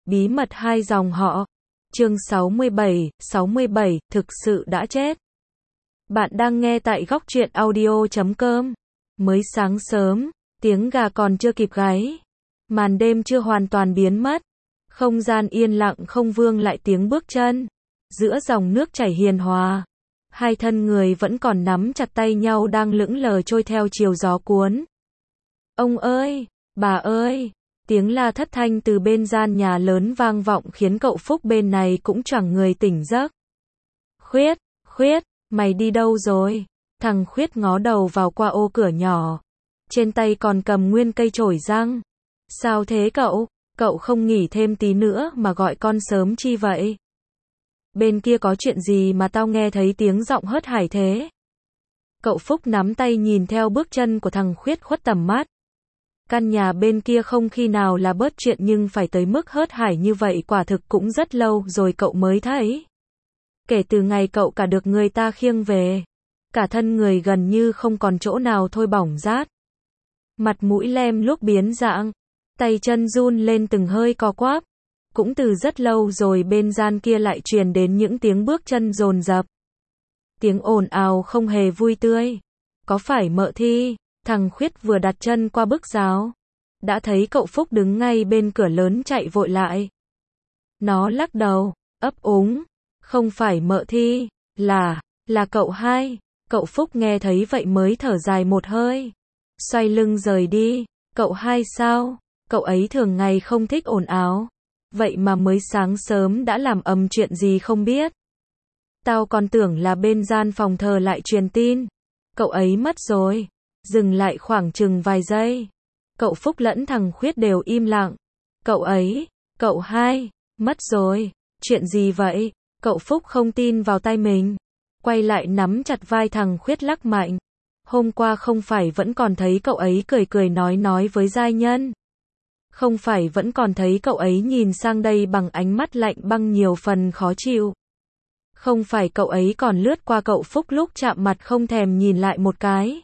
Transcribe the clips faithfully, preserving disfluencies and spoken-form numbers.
Bí mật hai dòng họ. Chương sáu mươi bảy, sáu mươi bảy, thực sự đã chết. Bạn đang nghe tại góc truyện audio chấm com. Mới sáng sớm, tiếng gà còn chưa kịp gáy. Màn đêm chưa hoàn toàn biến mất. Không gian yên lặng không vương lại tiếng bước chân. Giữa dòng nước chảy hiền hòa. Hai thân người vẫn còn nắm chặt tay nhau đang lững lờ trôi theo chiều gió cuốn. Ông ơi, bà ơi. Tiếng la thất thanh từ bên gian nhà lớn vang vọng khiến cậu Phúc bên này cũng choàng người tỉnh giấc. Khuyết, Khuyết, mày đi đâu rồi? Thằng Khuyết ngó đầu vào qua ô cửa nhỏ. Trên tay còn cầm nguyên cây chổi răng. Sao thế cậu? Cậu không nghỉ thêm tí nữa mà gọi con sớm chi vậy? Bên kia có chuyện gì mà tao nghe thấy tiếng giọng hớt hải thế? Cậu Phúc nắm tay nhìn theo bước chân của thằng Khuyết khuất tầm mắt. Căn nhà bên kia không khi nào là bớt chuyện nhưng phải tới mức hớt hải như vậy quả thực cũng rất lâu rồi cậu mới thấy. Kể từ ngày cậu cả được người ta khiêng về, cả thân người gần như không còn chỗ nào thôi bỏng rát. Mặt mũi lem luốc biến dạng, tay chân run lên từng hơi co quắp. Cũng từ rất lâu rồi bên gian kia lại truyền đến những tiếng bước chân dồn dập. Tiếng ồn ào không hề vui tươi. Có phải Mợ Thi? Thằng Khuyết vừa đặt chân qua bức rào, đã thấy cậu Phúc đứng ngay bên cửa lớn chạy vội lại. Nó lắc đầu, ấp úng, không phải Mợ Thi, là, là cậu hai. Cậu Phúc nghe thấy vậy mới thở dài một hơi, xoay lưng rời đi. Cậu hai sao? Cậu ấy thường ngày không thích ồn ào, vậy mà mới sáng sớm đã làm ầm chuyện gì không biết. Tao còn tưởng là bên gian phòng thờ lại truyền tin, cậu ấy mất rồi. Dừng lại khoảng chừng vài giây. Cậu Phúc lẫn thằng Khuyết đều im lặng. Cậu ấy, cậu hai, mất rồi. Chuyện gì vậy? Cậu Phúc không tin vào tay mình. Quay lại nắm chặt vai thằng Khuyết lắc mạnh. Hôm qua không phải vẫn còn thấy cậu ấy cười cười nói nói với giai nhân. Không phải vẫn còn thấy cậu ấy nhìn sang đây bằng ánh mắt lạnh băng nhiều phần khó chịu. Không phải cậu ấy còn lướt qua cậu Phúc lúc chạm mặt không thèm nhìn lại một cái.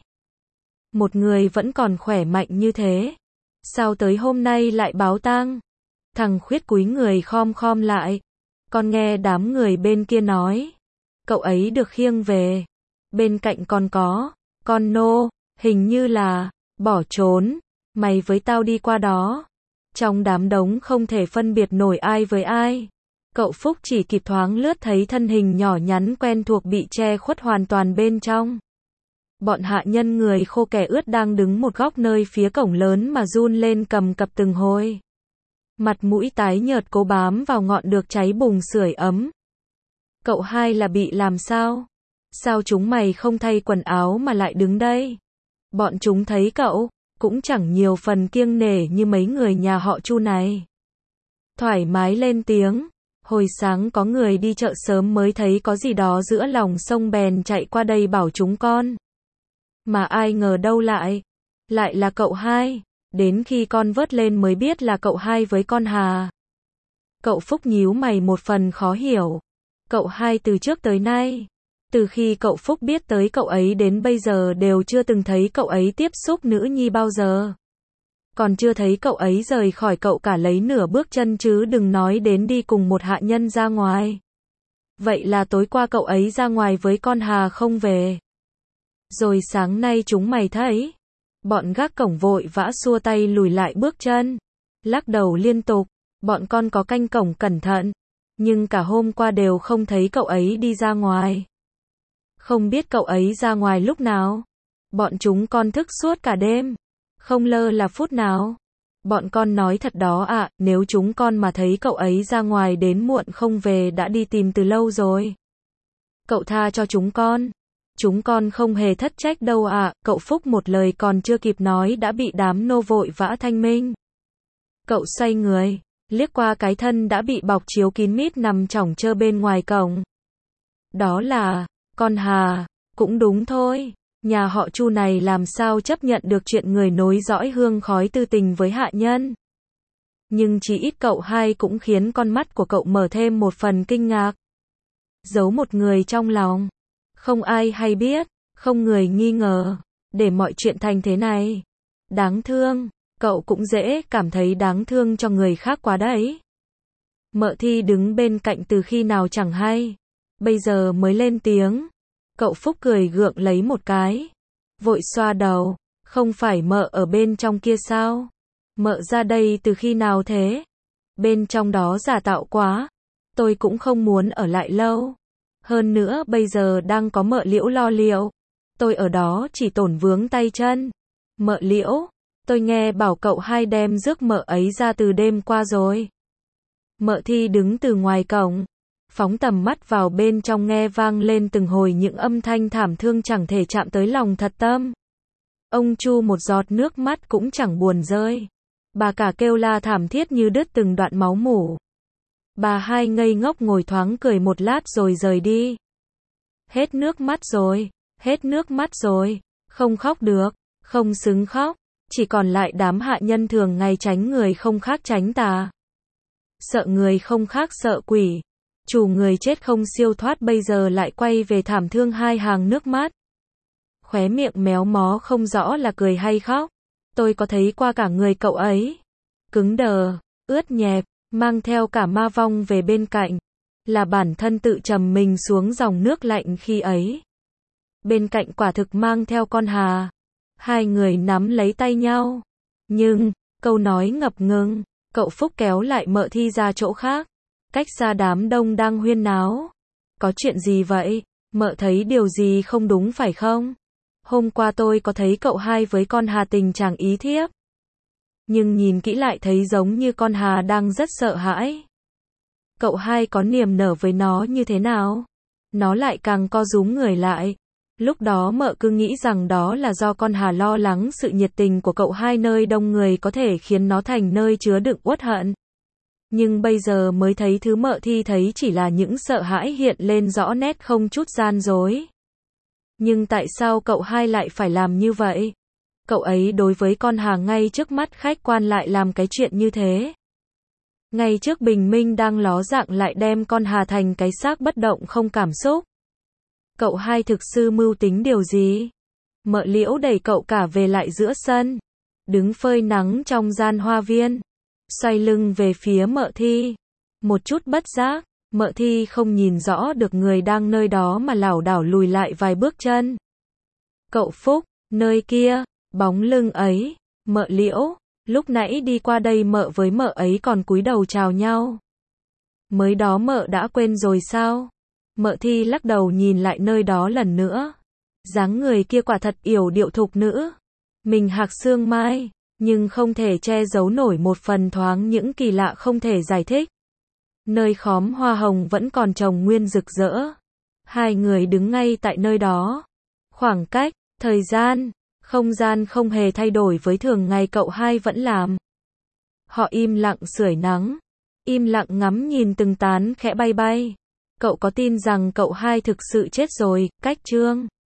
Một người vẫn còn khỏe mạnh như thế, sao tới hôm nay lại báo tang? Thằng Khuyết cúi người khom khom lại. Con nghe đám người bên kia nói, cậu ấy được khiêng về. Bên cạnh còn có, con nô, hình như là, bỏ trốn. Mày với tao đi qua đó. Trong đám đống không thể phân biệt nổi ai với ai. Cậu Phúc chỉ kịp thoáng lướt thấy thân hình nhỏ nhắn quen thuộc bị che khuất hoàn toàn bên trong. Bọn hạ nhân người khô kẻ ướt đang đứng một góc nơi phía cổng lớn mà run lên cầm cập từng hồi. Mặt mũi tái nhợt cố bám vào ngọn được cháy bùng sưởi ấm. Cậu hai là bị làm sao? Sao chúng mày không thay quần áo mà lại đứng đây? Bọn chúng thấy cậu, cũng chẳng nhiều phần kiêng nể như mấy người nhà họ Chu này. Thoải mái lên tiếng. Hồi sáng có người đi chợ sớm mới thấy có gì đó giữa lòng sông bèn chạy qua đây bảo chúng con. Mà ai ngờ đâu lại, lại là cậu hai. Đến khi con vớt lên mới biết là cậu hai với con Hà. Cậu Phúc nhíu mày một phần khó hiểu. Cậu hai từ trước tới nay, từ khi cậu Phúc biết tới cậu ấy đến bây giờ đều chưa từng thấy cậu ấy tiếp xúc nữ nhi bao giờ. Còn chưa thấy cậu ấy rời khỏi cậu cả lấy nửa bước chân chứ đừng nói đến đi cùng một hạ nhân ra ngoài. Vậy là tối qua cậu ấy ra ngoài với con Hà không về. Rồi sáng nay chúng mày thấy. Bọn gác cổng vội vã xua tay lùi lại bước chân. Lắc đầu liên tục. Bọn con có canh cổng cẩn thận. Nhưng cả hôm qua đều không thấy cậu ấy đi ra ngoài. Không biết cậu ấy ra ngoài lúc nào. Bọn chúng con thức suốt cả đêm. Không lơ là phút nào. Bọn con nói thật đó ạ, à, nếu chúng con mà thấy cậu ấy ra ngoài đến muộn không về đã đi tìm từ lâu rồi. Cậu tha cho chúng con. Chúng con không hề thất trách đâu ạ, à. Cậu Phúc một lời còn chưa kịp nói đã bị đám nô vội vã thanh minh. Cậu xoay người, liếc qua cái thân đã bị bọc chiếu kín mít nằm chỏng chơ bên ngoài cổng. Đó là, con Hà, cũng đúng thôi. Nhà họ Chu này làm sao chấp nhận được chuyện người nối dõi hương khói tư tình với hạ nhân. Nhưng chỉ ít cậu hai cũng khiến con mắt của cậu mở thêm một phần kinh ngạc. Giấu một người trong lòng. Không ai hay biết, không người nghi ngờ. Để mọi chuyện thành thế này. Đáng thương, cậu cũng dễ cảm thấy đáng thương cho người khác quá đấy. Mợ Thi đứng bên cạnh từ khi nào chẳng hay, bây giờ mới lên tiếng. Cậu Phúc cười gượng lấy một cái, vội xoa đầu, không phải mợ ở bên trong kia sao? Mợ ra đây từ khi nào thế? Bên trong đó giả tạo quá, tôi cũng không muốn ở lại lâu. Hơn nữa bây giờ đang có mợ Liễu lo liệu, tôi ở đó chỉ tổn vướng tay chân. Mợ Liễu, tôi nghe bảo cậu hai đem rước mợ ấy ra từ đêm qua rồi. Mợ Thi đứng từ ngoài cổng, phóng tầm mắt vào bên trong nghe vang lên từng hồi những âm thanh thảm thương chẳng thể chạm tới lòng thật tâm. Ông Chu một giọt nước mắt cũng chẳng buồn rơi. Bà cả kêu la thảm thiết như đứt từng đoạn máu mủ. Bà hai ngây ngốc ngồi thoáng cười một lát rồi rời đi. Hết nước mắt rồi, hết nước mắt rồi, không khóc được, không xứng khóc, chỉ còn lại đám hạ nhân thường ngày tránh người không khác tránh tà. Sợ người không khác sợ quỷ, chủ người chết không siêu thoát bây giờ lại quay về thảm thương hai hàng nước mắt. Khóe miệng méo mó không rõ là cười hay khóc. Tôi có thấy qua cả người cậu ấy. Cứng đờ, ướt nhẹp, mang theo cả ma vong về bên cạnh. Là bản thân tự trầm mình xuống dòng nước lạnh khi ấy. Bên cạnh quả thực mang theo con Hà. Hai người nắm lấy tay nhau. Nhưng, câu nói ngập ngừng, cậu Phúc kéo lại Mợ Thi ra chỗ khác. Cách xa đám đông đang huyên náo. Có chuyện gì vậy? Mợ thấy điều gì không đúng phải không? Hôm qua tôi có thấy cậu hai với con Hà tình chàng ý thiếp. Nhưng nhìn kỹ lại thấy giống như con Hà đang rất sợ hãi. Cậu hai có niềm nở với nó như thế nào? Nó lại càng co rúm người lại. Lúc đó mợ cứ nghĩ rằng đó là do con Hà lo lắng sự nhiệt tình của cậu hai nơi đông người có thể khiến nó thành nơi chứa đựng uất hận. Nhưng bây giờ mới thấy thứ Mợ Thi thấy chỉ là những sợ hãi hiện lên rõ nét không chút gian dối. Nhưng tại sao cậu hai lại phải làm như vậy? Cậu ấy đối với con Hà ngay trước mắt khách quan lại làm cái chuyện như thế. Ngay trước bình minh đang ló dạng lại đem con Hà thành cái xác bất động không cảm xúc. Cậu hai thực sự mưu tính điều gì? Mợ Liễu đẩy cậu cả về lại giữa sân, đứng phơi nắng trong gian hoa viên, xoay lưng về phía Mợ Thi. Một chút bất giác, Mợ Thi không nhìn rõ được người đang nơi đó mà lảo đảo lùi lại vài bước chân. Cậu Phúc, nơi kia, bóng lưng ấy, Mợ Liễu, lúc nãy đi qua đây mợ với mợ ấy còn cúi đầu chào nhau. Mới đó mợ đã quên rồi sao? Mợ Thi lắc đầu nhìn lại nơi đó lần nữa. Dáng người kia quả thật yểu điệu thục nữ. Mình hạc xương mai, nhưng không thể che giấu nổi một phần thoáng những kỳ lạ không thể giải thích. Nơi khóm hoa hồng vẫn còn trồng nguyên rực rỡ. Hai người đứng ngay tại nơi đó. Khoảng cách, thời gian, không gian không hề thay đổi với thường ngày cậu hai vẫn làm. Họ im lặng sưởi nắng, im lặng ngắm nhìn từng tán khẽ bay bay. Cậu có tin rằng cậu hai thực sự chết rồi, cách Trương